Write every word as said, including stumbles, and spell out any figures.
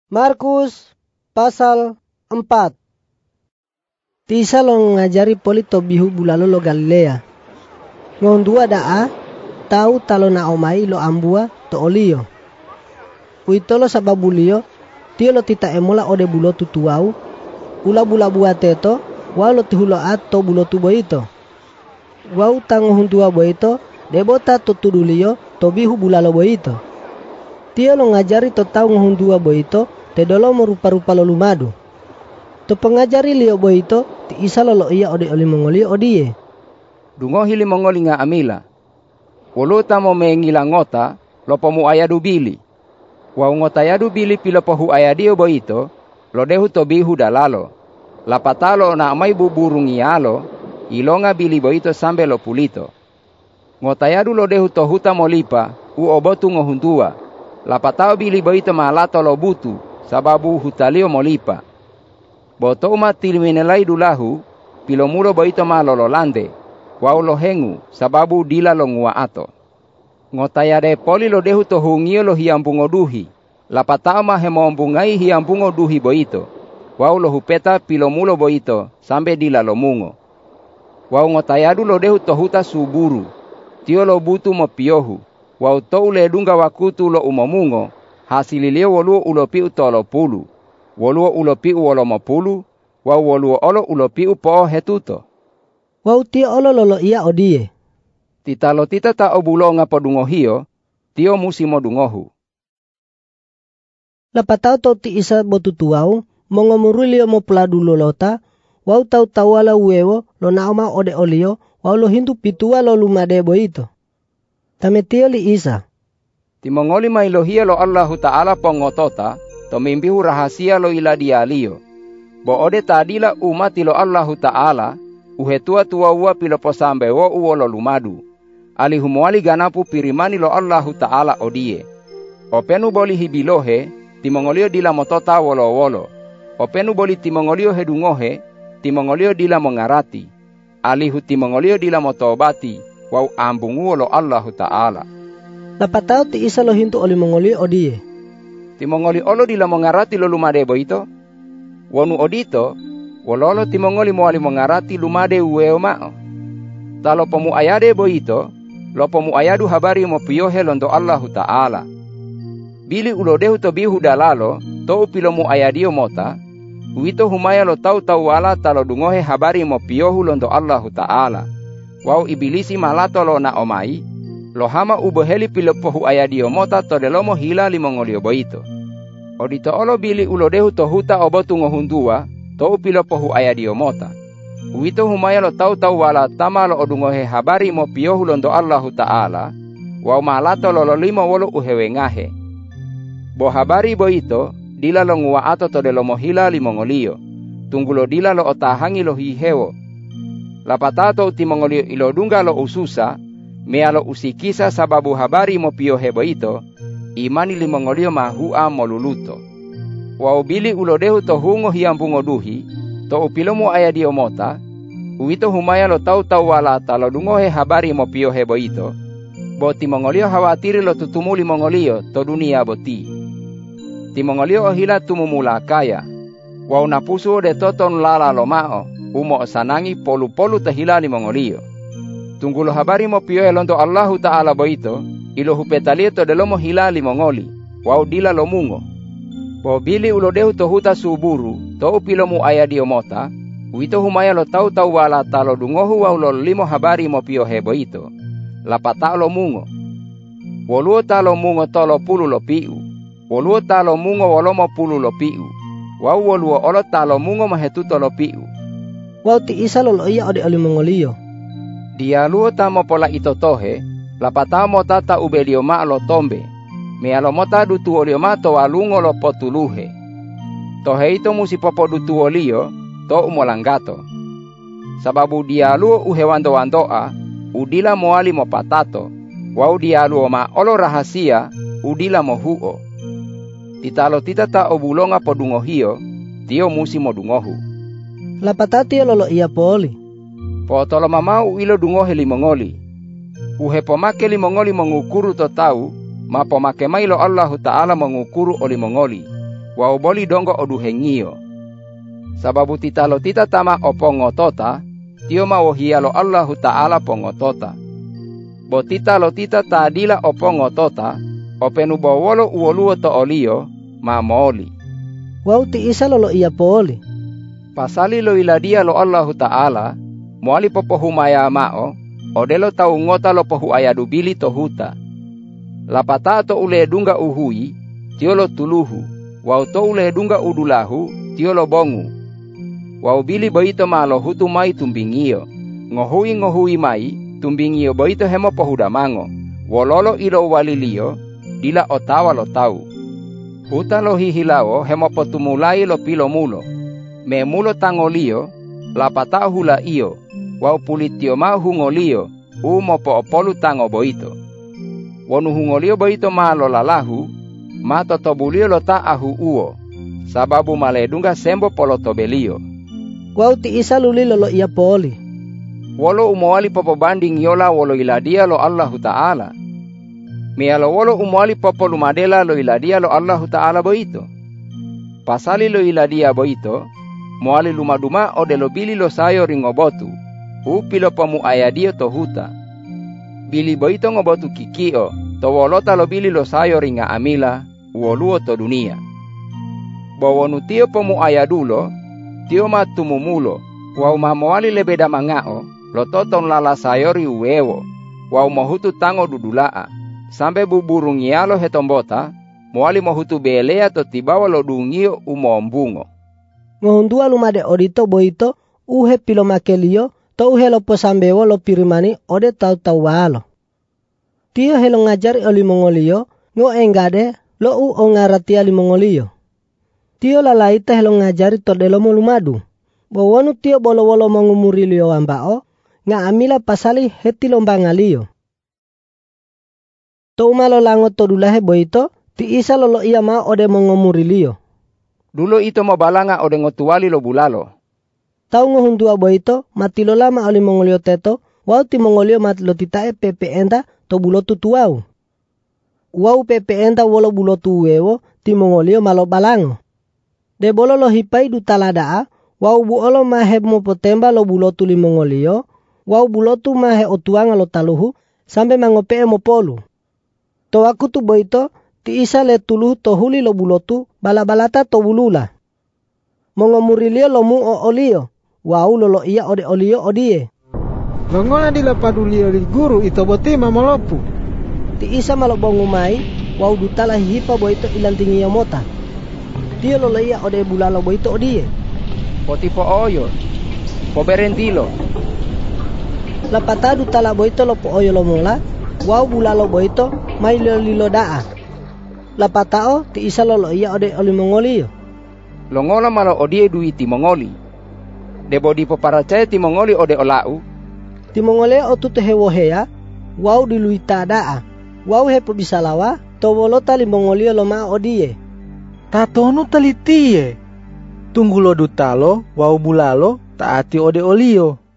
Markus pasal empat. Tisa lo ngajari poli to bihu bulalo lo Galilea. Ngondua daa tau talo na omai lo ambua to olio. Uitolo sababu lio tio lo tita emola ode bulo tutuau. Ula bula bua teto wa lo tihulo ato bulo tu boito. Wau tango hundua boito debota to tudulio to bihu bulalo boito. Tio lo ngajari to tau ngundua boito te dolo merupa-rupa lo lumadu. To pengajari lio boito ti isa lolo iya ode oli mongoli odie. Dungo hili mongoli nga amila. Woluta mo mengila ngota lopo mu ayadu bili. Wa ngota yadu bili pilopo hu ayadio boito lo dehu to bihu dalalo. Lapatalo na amai buburungi alo ilonga bili boito sambe lo pulito. Ngota yadu lo dehu to huta molipa u obotu ngohundua. Lapatao bili boito malato lo butu sababu hutalio molipa. Boto uma tiliminelai dulahu pilomulo boito malolo lande. Wau lo hengu sababu dila lo ngua ato. Ngotayade poli lo dehu to hungio lo hiambungo duhi. Lapatao ma hemombungai hiambungo duhi boito. Wau lo hupeta pilomulo boito sambe dila lo mungo. Wau ngotayadu lo dehu to huta suburu. Tio lo butu mo piohu. Wau tou le dunga wakutu lo umamungo. Hasililio woluo ulopiu tolo pulu. Woluo ulopiu wolomo pulu. Wau woluo olo ulopiu po hetuto. Wau tio olo lolo iya odie. Tita lo tita ta obulonga podungo hio. Tio musimo dungohu. Lapatau tau ti isa botutuau. Mongomurulio mo peladu lolota. Wau tau tawala uewo lo naoma ode olio. Wau lo hindu pitua lo lumade boito. Tametio li isa. Timongoli mailohia lo Allahu Ta'ala pongotota. Tomimbihu rahasia lo ila dialio. Bo ode tadila umati lo Allahu Ta'ala. Uhetua tua ua pilopo sambe wo uwo lo lumadu. Alihumuali ganapu pirimani lo Allahu Ta'ala odie. Openu boli hibilohe. Timongolio dila motota wolo wolo. Openu boli timongolio hedungohe. Timongolio dila mongarati. Alihu timongolio dila motobati. Wau ambungu lo Allahu Ta'ala. Lapatau ti isa lo hintu oli mongoli odie. Timongoli olo dila mongarati lo lumade boito. Wonu odito. Wololo timongoli moali mongarati lumade uweo mao. Talo pomu ayade boito. Lopo mu ayadu habari mo piyohe londo Allahu Ta'ala. Bili ulodehu to bihu dalalo. To upilo mu ayadio mota. Uito humaya lo tau tau wala talo dungohe habari mo piyohu londo Allahu Ta'ala. Wau ibilisi malato lo na omai. Lohama uboheli pilopohu ayadio mota to delomo hila limongolio boito. Odito olo bili ulodehu to huta obotu ngohundua. To upilopohu ayadio mota. Uito humaya lo tau tau wala tama lo odungohe habari mo piyohu londo Allahu Ta'ala. Wau malato lo lolimo wolo uhewengahe. Bo habari boito. Dila lo ngua ato to delomo hila limongolio. Tunggulo dila lo otahangi lo hihewo. Lapatato timongolio ilodunga lo ususa. Mea lo usikisa sababu habari mo piyohe boito. Imani limongolio mahua moluluto. Waubili ulodehu to hungo hiambungo duhi. To upilomo ayadio mota. Uito humaya lo tau tau wala talo dungohe habari mo piyohe boito. Bo timongolio hawatiri lo tutumu limongolio to dunia boti. Timongolio ohila tumumula kaya. Wau napusu de toton lala lo mao. Umo sanangi polu-polu tahila limongolio. Tunggulo habari mo piyohe londo Allahu Ta'ala boito. Ilo hupetalieto delomo hila limongoli. Wau dila lo mungo. Bo bili ulodehu to huta suburu. To upilomu ayadio mota. Uito humaya lo tau tau wala talo dungohu wau lo limo habari mo piyohe boito. Lapata lo mungo. Woluo talo mungo tolo pulu lo piu. Woluo talo mungo wolomo pulu lo piu. Wau woluo olo talo mungo mahetuto lo piu. Wau ti isa lolo iya ode oli mongolio. Dia luo tamo pola itotohe. Lapatao mota ta ubelio ma lo tombe. Mea lo mota dutu olio ma to walungo lo potuluhe. Tohe ito musi popo dutu olio. To umolangato. Sababu dia luo uhewando wandoa. Udila moali mo patato. Wau dia luo ma olo rahasia. Udila mo huo. Titalo tita ta obulonga podungo hio. Tio musi mo dungohu. Lapatati lolo iya poli. Po tolo mamau ilo dungohe limongoli. Uhe pomake limongoli mengukuru to tau. Ma pomake mailo Allahu Ta'ala mengukuru o limongoli. wau boli donggo odu hengio. Sababu tita lo tita tama opo ngotota, tio ma wohia lo Allahu Ta'ala pongotota. Bo tita lo tita taadila opo ngotota, openu bawolo uoluo to olio, ma moli. Wau ti isa lo lo iya poli. Pasali lo iladia lo Allahu Ta'ala, moali popo humaya mao, odelo tau ngota lo pohu ayadu bili to huta. Lapata to ule dunga uhui, tio lo tuluhu, wau to ule dunga udulahu, tio lo bongu. Wau bili boito ma lo hutu mai tumbingio, ngohui ngohui mai, tumbingio boito hemo pohuda mango, wololo ilo walilio, dila otawa lo tau. Huta lo hihilao hemo potumulai lo pilo mulo, me mulo tangolio, lapata hula iyo, wau pulitio ma hungolio, umo po opolu tango boito. Wonu hungolio boito ma lo lalahu, ma totobulio lo ta ahu uo, sababu maledunga sembo polo tobelio. Wau ti isa luli lolo iya poli. Wolo umwali popo banding yola wolo iladia lo Allahu Ta'ala. Mialo wolo umwali popo lumadela lo iladia lo Allahu Ta'ala boito. Pasali lo iladia boito, mwali lumaduma o de lo bili lo sayo ringobotu, upi lo pamu ayadio to huta. Bili boito ngobotu kikio, to wolota lo bili lo sayo ringa amila, uoluo to dunia. Bawonu tio pamu ayadulo, tio matumumulo, wau mamwali lebeda mangao, lo toton lala sayori uwewo, wau mohutu tango dudulaa, sampai buburungialo hetombota, mwali mohutu belea to tibawa lo dungio umombungo. Ngohundua lumade odito boito, uhe pilo makelio, to uhe lo posambewo lo pirimani ode tau-tau walo. Tio helo ngajari oli mongolio, ngo engade lo u ongaratia li mongolio. Tio lalaita helo ngajari to delo molumadu. Bawonu tio bolo-bolo mangumuri lio ambao, nga amila pasali heti lombanga lio. To umalo lango to dulahe boito, ti isa lolo iya ma ode mangumuri lio. Dulo ito mabalanga ode ngotuali lo bulalo. Tau ngohundua boito, mati lo lama oli mongolio teto, wau ti mongolio mati lo titae pepe enda to bulotu tuau. Wau pepe enda wolo bulotu uwewo, ti mongolio malo balango. De bolo lo hipai du taladaa, wau buolo mahe mopotemba lo bulotu li mongolio, wau bulotu mahe otuanga lo taluhu, sampe mangopee mopolu. To aku tu boito, ti isa le tuluhu to huli lo bulotu, bala-balata to bulula. Mongomurilia lo mu o olio, wau lolo iya ode olio odie. Longola di lapadulio li guru ito boti mamolopu. Ti isa malobongu mai, wau dutala hihipa boito ilantingi yamota. Tio lolo iya ode bulalo boito odie. Poti po oyo, po berentilo. Lapata dutala boito lo po oyo lo mola, wau bulalo boito mai lo lilo daa. Lapatao ti isa lolo iya ode oli mongolio. Longola malo odie duiti mongoli. Debo di poparacaya ti mongoli ode olau. Ti mongole o tu tehewohea, wau diluita daa. Wau hepo bisalawa, to wolota li mongolio lo ma odie. Tatonu talitie. Tunggu lo dutalo, wau bulalo, taati ode olio.